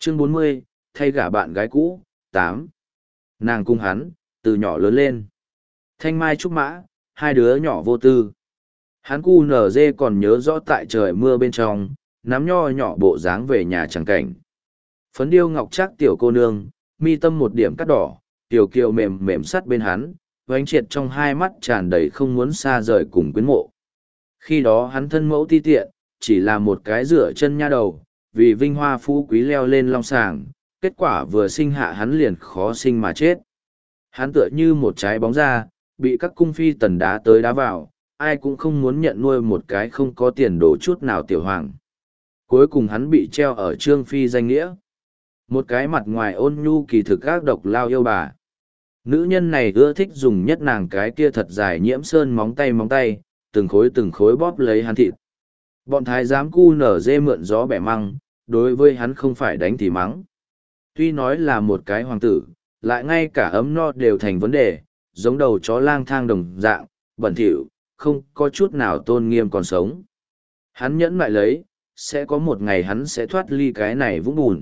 Chương 40, thay gả bạn gái cũ, 8. Nàng cung hắn, từ nhỏ lớn lên. Thanh mai trúc mã, hai đứa nhỏ vô tư. Hắn cu nở dê còn nhớ rõ tại trời mưa bên trong, nắm nho nhỏ bộ dáng về nhà chẳng cảnh. Phấn điêu ngọc trác tiểu cô nương, mi tâm một điểm cắt đỏ, tiểu kiều mềm mềm sắt bên hắn, vánh triệt trong hai mắt tràn đầy không muốn xa rời cùng quyến mộ. Khi đó hắn thân mẫu ti tiện, chỉ là một cái rửa chân nha đầu, vì vinh hoa phú quý leo lên long sàng, kết quả vừa sinh hạ hắn liền khó sinh mà chết. Hắn tựa như một trái bóng ra, bị các cung phi tần đá tới đá vào, ai cũng không muốn nhận nuôi một cái không có tiền đồ chút nào tiểu hoàng. Cuối cùng hắn bị treo ở trương phi danh nghĩa. Một cái mặt ngoài ôn nhu kỳ thực ác độc lao yêu bà. Nữ nhân này ưa thích dùng nhất nàng cái kia thật dài nhiễm sơn móng tay, từng khối bóp lấy hắn thịt. Bọn thái giám cu nở dê mượn gió bẻ măng, đối với hắn không phải đánh thì mắng. Tuy nói là một cái hoàng tử, lại ngay cả ấm no đều thành vấn đề, giống đầu chó lang thang đồng dạng, bẩn thỉu, không có chút nào tôn nghiêm còn sống. Hắn nhẫn lại lấy, sẽ có một ngày hắn sẽ thoát ly cái này vũng bùn.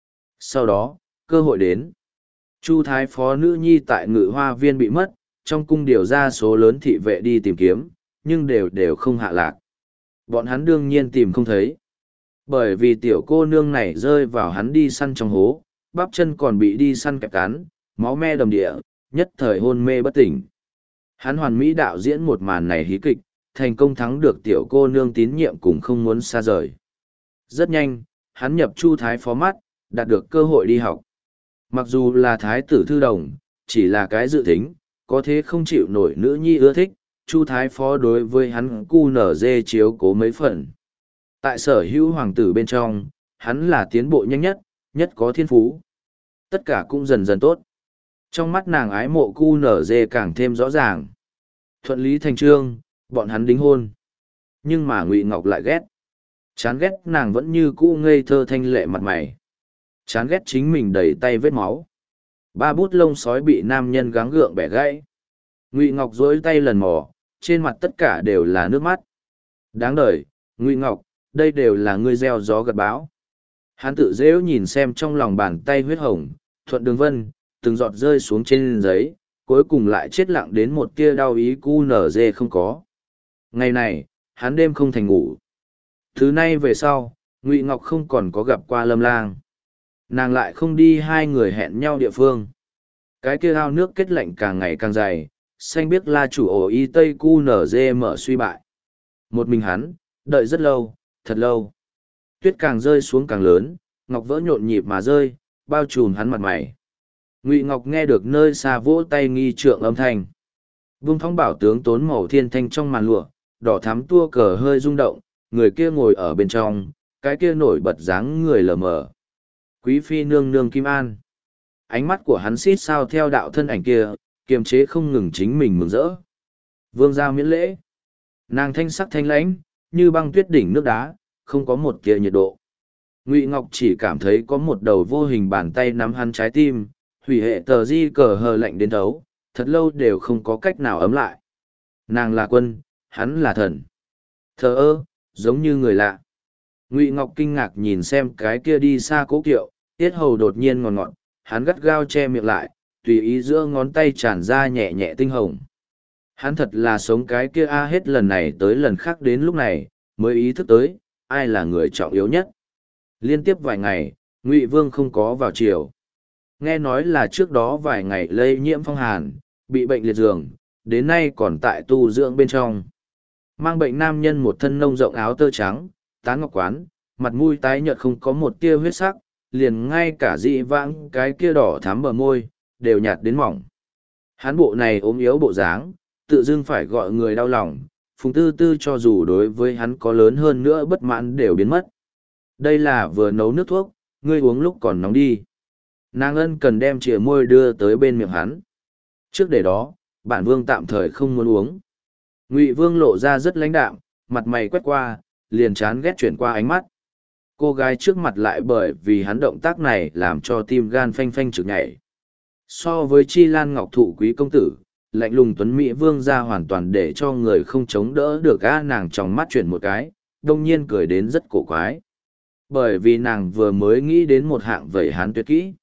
Sau đó, cơ hội đến. Chu thái phó nữ nhi tại ngự hoa viên bị mất, trong cung điều ra số lớn thị vệ đi tìm kiếm, nhưng đều không hạ lạc. Bọn hắn đương nhiên tìm không thấy. Bởi vì tiểu cô nương này rơi vào hắn đi săn trong hố, bắp chân còn bị đi săn kẹp cắn, máu me đầm địa, nhất thời hôn mê bất tỉnh. Hắn hoàn mỹ đạo diễn một màn này hí kịch, thành công thắng được tiểu cô nương tín nhiệm cùng không muốn xa rời. Rất nhanh, hắn nhập Chu thái phó mắt, đạt được cơ hội đi học. Mặc dù là thái tử thư đồng, chỉ là cái dự tính, có thế không chịu nổi nữ nhi ưa thích, Chu thái phó đối với hắn cu nở dê chiếu cố mấy phần. Tại sở hữu hoàng tử bên trong, hắn là tiến bộ nhanh nhất, nhất có thiên phú. Tất cả cũng dần dần tốt. Trong mắt nàng ái mộ cu nở dê càng thêm rõ ràng. Thuận lý thành trương, bọn hắn đính hôn. Nhưng mà Ngụy Ngọc lại ghét. Chán ghét nàng vẫn như cũ ngây thơ thanh lệ mặt mày. Chán ghét chính mình đầy tay vết máu. Ba bút lông sói bị nam nhân gắng gượng bẻ gãy. Ngụy Ngọc dối tay lần mò, trên mặt tất cả đều là nước mắt. Đáng đời, Ngụy Ngọc, đây đều là ngươi gieo gió gặt bão. Hắn tự dễu nhìn xem trong lòng bàn tay huyết hồng, thuận đường vân, từng giọt rơi xuống trên giấy, cuối cùng lại chết lặng đến một tia đau ý cu nở dê không có. Ngày này, hắn đêm không thành ngủ. Thứ nay về sau, Ngụy Ngọc không còn có gặp qua Lâm Lang. Nàng lại không đi hai người hẹn nhau địa phương. Cái kia ao nước kết lạnh càng ngày càng dày, xanh biếc la chủ ổ y tây cu nở dê mở suy bại. Một mình hắn, đợi rất lâu, thật lâu. Tuyết càng rơi xuống càng lớn, ngọc vỡ nhộn nhịp mà rơi, bao trùm hắn mặt mày. Ngụy Ngọc nghe được nơi xa vỗ tay nghi trượng âm thanh. Vương Thong bảo tướng tốn màu thiên thanh trong màn lụa, đỏ thắm tua cờ hơi rung động, người kia ngồi ở bên trong, cái kia nổi bật dáng người lờ mờ. Quý phi nương nương Kim An. Ánh mắt của hắn xít sao theo đạo thân ảnh kia, kiềm chế không ngừng chính mình mừng rỡ. Vương gia miễn lễ. Nàng thanh sắc thanh lãnh, như băng tuyết đỉnh nước đá, không có một kia nhiệt độ. Ngụy Ngọc chỉ cảm thấy có một đầu vô hình bàn tay nắm hắn trái tim, hủy hệ tờ di cờ hờ lạnh đến thấu, thật lâu đều không có cách nào ấm lại. Nàng là quân, hắn là thần. Thờ ơ, giống như người lạ. Ngụy Ngọc kinh ngạc nhìn xem cái kia đi xa cố kiệu, tiết hầu đột nhiên ngọt ngọt, hắn gắt gao che miệng lại, tùy ý giữa ngón tay tràn ra nhẹ nhẹ tinh hồng. Hắn thật là sống cái kia hết lần này tới lần khác đến lúc này, mới ý thức tới, ai là người trọng yếu nhất. Liên tiếp vài ngày, Ngụy Vương không có vào triều. Nghe nói là trước đó vài ngày lây nhiễm phong hàn, bị bệnh liệt giường, đến nay còn tại tu dưỡng bên trong. Mang bệnh nam nhân một thân nông rộng áo tơ trắng, tán ngọc quán, mặt mũi tái nhợt không có một tia huyết sắc, liền ngay cả dị vãng cái kia đỏ thắm bờ môi, đều nhạt đến mỏng. Hán bộ này ốm yếu bộ dáng, tự dưng phải gọi người đau lòng, Phùng Tư Tư cho dù đối với hắn có lớn hơn nữa bất mãn đều biến mất. Đây là vừa nấu nước thuốc, ngươi uống lúc còn nóng đi. Nàng ân cần đem chìa môi đưa tới bên miệng hắn. Trước để đó, bản vương tạm thời không muốn uống. Ngụy Vương lộ ra rất lãnh đạm, mặt mày quét qua, liền chán ghét chuyển qua ánh mắt. Cô gái trước mặt lại bởi vì hắn động tác này làm cho tim gan phanh phanh trực nhảy. So với Chi Lan Ngọc Thụ quý công tử, lạnh lùng tuấn Mỹ Vương ra hoàn toàn để cho người không chống đỡ được nàng trong mắt chuyển một cái, đông nhiên cười đến rất cổ quái. Bởi vì nàng vừa mới nghĩ đến một hạng vẩy hán tuyệt kỹ.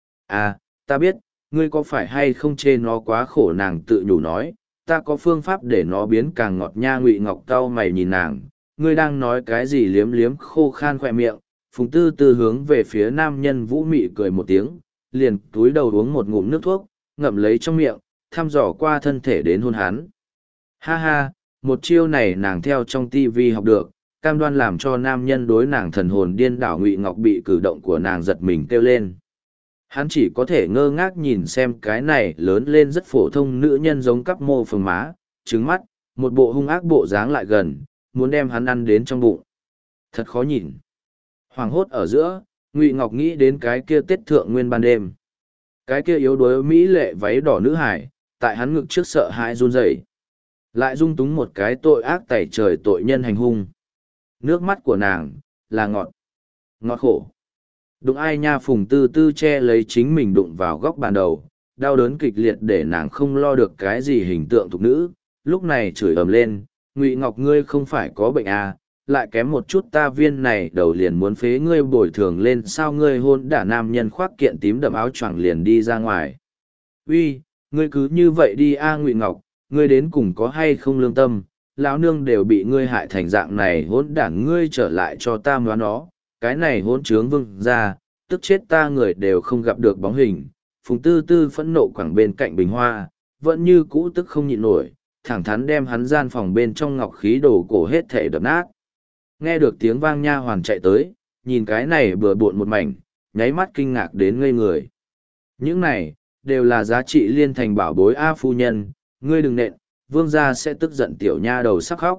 À, ta biết, ngươi có phải hay không chê nó quá khổ, nàng tự nhủ nói, ta có phương pháp để nó biến càng ngọt nha. Ngụy Ngọc cau mày nhìn nàng, ngươi đang nói cái gì? Liếm liếm khô khan khỏe miệng, Phùng Tư Tư hướng về phía nam nhân vũ mị cười một tiếng, liền túi đầu uống một ngụm nước thuốc, ngậm lấy trong miệng, thăm dò qua thân thể đến hôn hắn. Ha ha, một chiêu này nàng theo trong tivi học được, cam đoan làm cho nam nhân đối nàng thần hồn điên đảo. Ngụy Ngọc bị cử động của nàng giật mình kêu lên. Hắn chỉ có thể ngơ ngác nhìn xem cái này lớn lên rất phổ thông nữ nhân giống cắp mô phồng má, trứng mắt, một bộ hung ác bộ dáng lại gần, muốn đem hắn ăn đến trong bụng. Thật khó nhìn. Hoàng hốt ở giữa, Ngụy Ngọc nghĩ đến cái kia Tết thượng nguyên ban đêm. Cái kia yếu đuối mỹ lệ váy đỏ nữ hải, tại hắn ngực trước sợ hãi run rẩy, lại dung túng một cái tội ác tẩy trời tội nhân hành hung. Nước mắt của nàng, là ngọt, ngọt khổ. Đụng ai nha? Phùng Tư Tư che lấy chính mình đụng vào góc bàn đầu, đau đớn kịch liệt để nàng không lo được cái gì hình tượng thục nữ, lúc này chửi ầm lên, Ngụy Ngọc ngươi không phải có bệnh à, lại kém một chút ta viên này đầu liền muốn phế ngươi bồi thường lên sao? Ngươi hôn đả nam nhân khoác kiện tím đậm áo choàng liền đi ra ngoài. Uy, ngươi cứ như vậy đi a. Ngụy Ngọc, ngươi đến cùng có hay không lương tâm? Lão nương đều bị ngươi hại thành dạng này, hỗn đản, ngươi trở lại cho ta móa nó, cái này hỗn trướng vương ra, tức chết ta, người đều không gặp được bóng hình. Phùng Tư Tư phẫn nộ quẳng bên cạnh bình hoa, vẫn như cũ tức không nhịn nổi, thẳng thắn đem hắn gian phòng bên trong ngọc khí đồ cổ hết thể đập nát. Nghe được tiếng vang, nha hoàn chạy tới, nhìn cái này bừa bộn một mảnh, nháy mắt kinh ngạc đến ngây người. Những này, đều là giá trị liên thành bảo bối a. Phu nhân, ngươi đừng nện, vương gia sẽ tức giận. Tiểu nha đầu sắp khóc.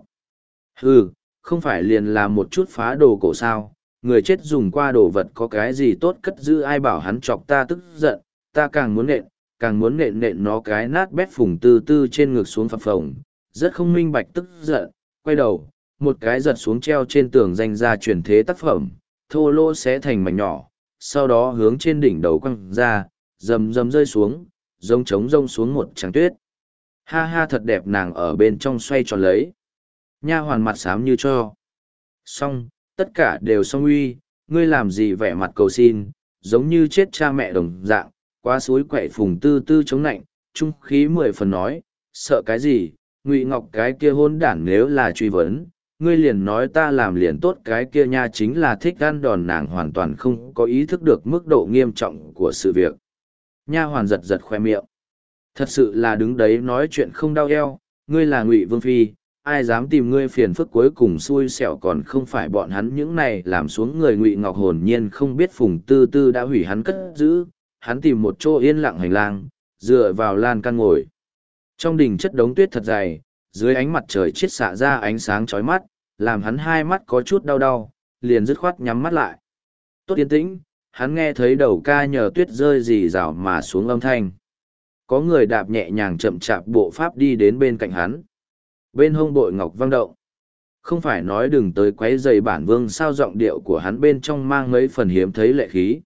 Hừ, không phải liền là một chút phá đồ cổ sao? Người chết dùng qua đồ vật có cái gì tốt cất giữ? Ai bảo hắn chọc ta tức giận, ta càng muốn nện, càng muốn nện nện nó cái nát bét. Phùng Tư Tư trên ngực xuống phập phồng, rất không minh bạch tức giận, quay đầu, một cái giật xuống treo trên tường danh gia truyền thế tác phẩm, thô lỗ xé thành mảnh nhỏ, sau đó hướng trên đỉnh đầu quăng ra, rầm rầm rơi xuống, giống trống rông xuống một tràng tuyết. Ha ha, thật đẹp. Nàng ở bên trong xoay tròn lấy. Nha hoàn mặt xám như cho. Xong, tất cả đều xong. Uy, ngươi làm gì vẻ mặt cầu xin, giống như chết cha mẹ đồng dạng, quá suối quậy. Phùng Tư Tư chống nạnh, trung khí 10 phần nói, sợ cái gì? Ngụy Ngọc cái kia hôn đản nếu là truy vấn, ngươi liền nói ta làm liền tốt, cái kia nha chính là thích ăn đòn. Nàng hoàn toàn không có ý thức được mức độ nghiêm trọng của sự việc. Nha hoàn giật giật khoe miệng. Thật sự là đứng đấy nói chuyện không đau eo, ngươi là Ngụy Vương Phi, ai dám tìm ngươi phiền phức, cuối cùng xui xẻo còn không phải bọn hắn những này làm xuống người. Ngụy Ngọc hồn nhiên không biết Phùng Tư Tư đã hủy hắn cất giữ, hắn tìm một chỗ yên lặng hành lang, dựa vào lan can ngồi. Trong đình chất đống tuyết thật dày, dưới ánh mặt trời chiết xạ ra ánh sáng chói mắt, làm hắn hai mắt có chút đau đau, liền dứt khoát nhắm mắt lại. Tốt yên tĩnh, hắn nghe thấy đầu ca nhờ tuyết rơi rì rào mà xuống âm thanh. Có người đạp nhẹ nhàng chậm chạp bộ pháp đi đến bên cạnh hắn. Bên hông bội ngọc vang động. Không phải nói đừng tới quấy rầy bản vương sao? Giọng điệu của hắn bên trong mang mấy phần hiếm thấy lệ khí.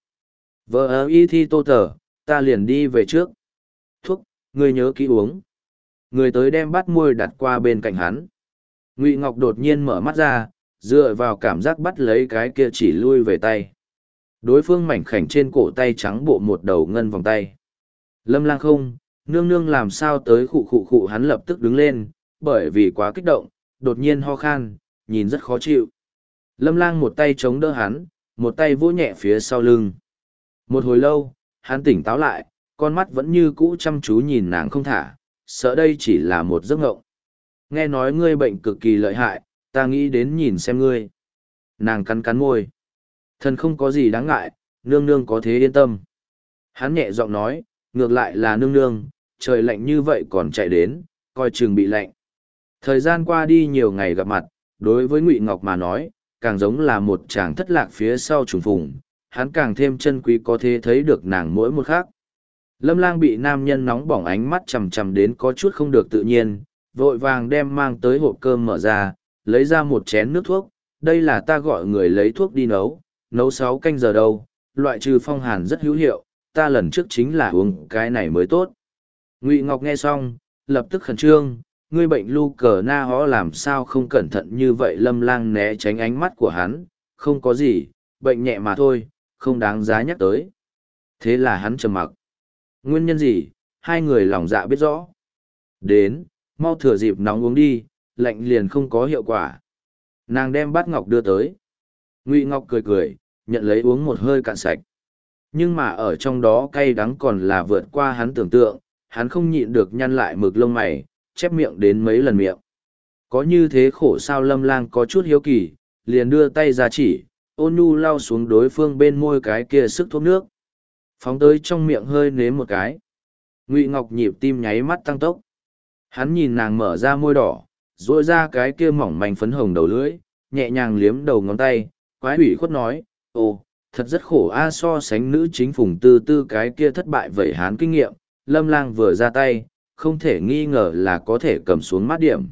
Vợ y thi tô tờ, ta liền đi về trước. Thuốc, ngươi nhớ kỹ uống. Người tới đem bát môi đặt qua bên cạnh hắn. Ngụy Ngọc đột nhiên mở mắt ra, dựa vào cảm giác bắt lấy cái kia chỉ lui về tay. Đối phương mảnh khảnh trên cổ tay trắng bộ một đầu ngân vòng tay. Lâm Lang không, nương nương làm sao tới? Khụ khụ khụ. Hắn lập tức đứng lên, bởi vì quá kích động, đột nhiên ho khan, nhìn rất khó chịu. Lâm Lang một tay chống đỡ hắn, một tay vỗ nhẹ phía sau lưng. Một hồi lâu, hắn tỉnh táo lại, con mắt vẫn như cũ chăm chú nhìn nàng không thả, sợ đây chỉ là một giấc ngộng. Nghe nói ngươi bệnh cực kỳ lợi hại, ta nghĩ đến nhìn xem ngươi. Nàng cắn cắn môi. Thần không có gì đáng ngại, nương nương có thế yên tâm. Hắn nhẹ giọng nói, ngược lại là nương nương, trời lạnh như vậy còn chạy đến, coi chừng bị lạnh. Thời gian qua đi nhiều ngày gặp mặt, đối với Ngụy Ngọc mà nói, càng giống là một chàng thất lạc phía sau trùng phùng, hắn càng thêm chân quý có thể thấy được nàng mỗi một khác. Lâm Lang bị nam nhân nóng bỏng ánh mắt chằm chằm đến có chút không được tự nhiên, vội vàng đem mang tới hộp cơm mở ra, lấy ra một chén nước thuốc, đây là ta gọi người lấy thuốc đi nấu 6 canh giờ đâu, loại trừ phong hàn rất hữu hiệu, ta lần trước chính là uống cái này mới tốt. Ngụy Ngọc nghe xong, lập tức khẩn trương, ngươi bệnh lu cờ na hó làm sao không cẩn thận như vậy? Lâm Lang né tránh ánh mắt của hắn, không có gì, bệnh nhẹ mà thôi, không đáng giá nhắc tới. Thế là hắn trầm mặc. Nguyên nhân gì, hai người lòng dạ biết rõ. Đến, mau thừa dịp nóng uống đi, lạnh liền không có hiệu quả. Nàng đem bát ngọc đưa tới. Ngụy Ngọc cười cười, nhận lấy uống một hơi cạn sạch. Nhưng mà ở trong đó cay đắng còn là vượt qua hắn tưởng tượng, hắn không nhịn được nhăn lại mực lông mày, chép miệng đến mấy lần miệng. Có như thế khổ sao? Lâm Lang có chút hiếu kỳ, liền đưa tay ra chỉ, ôn nhu lau xuống đối phương bên môi cái kia sức thuốc nước. Phóng tới trong miệng hơi nếm một cái. Ngụy Ngọc nhịp tim nháy mắt tăng tốc. Hắn nhìn nàng mở ra môi đỏ, duỗi ra cái kia mỏng manh phấn hồng đầu lưỡi, nhẹ nhàng liếm đầu ngón tay, quái ủy khuất nói, ồ, thật rất khổ a. So sánh nữ chính Phùng Tư Tư cái kia thất bại vậy hán kinh nghiệm, Lâm Lang vừa ra tay, không thể nghi ngờ là có thể cầm xuống mát điểm.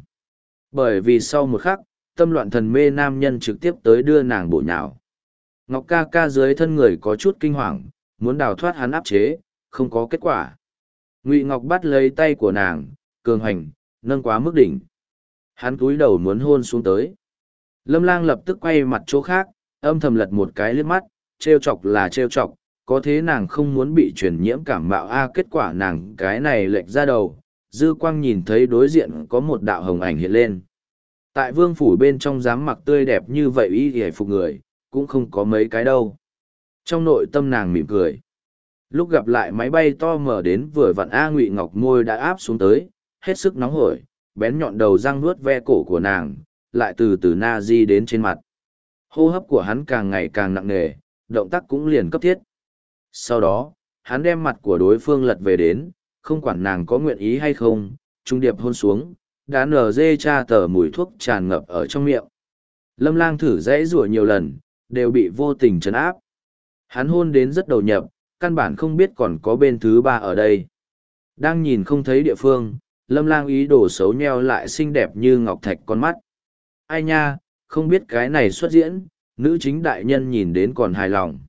Bởi vì sau một khắc, tâm loạn thần mê nam nhân trực tiếp tới đưa nàng bổ nhào. Ngọc ca ca dưới thân người có chút kinh hoàng, muốn đào thoát hắn áp chế, không có kết quả. Ngụy Ngọc bắt lấy tay của nàng, cường hành, nâng quá mức đỉnh. Hắn cúi đầu muốn hôn xuống tới. Lâm Lang lập tức quay mặt chỗ khác, âm thầm lật một cái liếc mắt, trêu chọc là trêu chọc, có thế nàng không muốn bị truyền nhiễm cảm mạo a. Kết quả nàng cái này lệch ra đầu, dư quang nhìn thấy đối diện có một đạo hồng ảnh hiện lên. Tại vương phủ bên trong dáng mặc tươi đẹp như vậy y hề phục người, cũng không có mấy cái đâu. Trong nội tâm nàng mỉm cười. Lúc gặp lại máy bay to mở đến vừa vặn A. Ngụy Ngọc môi đã áp xuống tới, hết sức nóng hổi, bén nhọn đầu răng nuốt ve cổ của nàng, lại từ từ na di đến trên mặt. Hô hấp của hắn càng ngày càng nặng nề, động tác cũng liền cấp thiết. Sau đó, hắn đem mặt của đối phương lật về đến, không quản nàng có nguyện ý hay không, trung điệp hôn xuống, đã nở dê cha tờ mùi thuốc tràn ngập ở trong miệng. Lâm Lang thử dãy rủa nhiều lần, đều bị vô tình trấn áp. Hắn hôn đến rất đầu nhập, căn bản không biết còn có bên thứ ba ở đây. Đang nhìn không thấy địa phương, Lâm Lang ý đồ xấu nheo lại xinh đẹp như ngọc thạch con mắt. Ai nha, không biết cái này xuất diễn, nữ chính đại nhân nhìn đến còn hài lòng.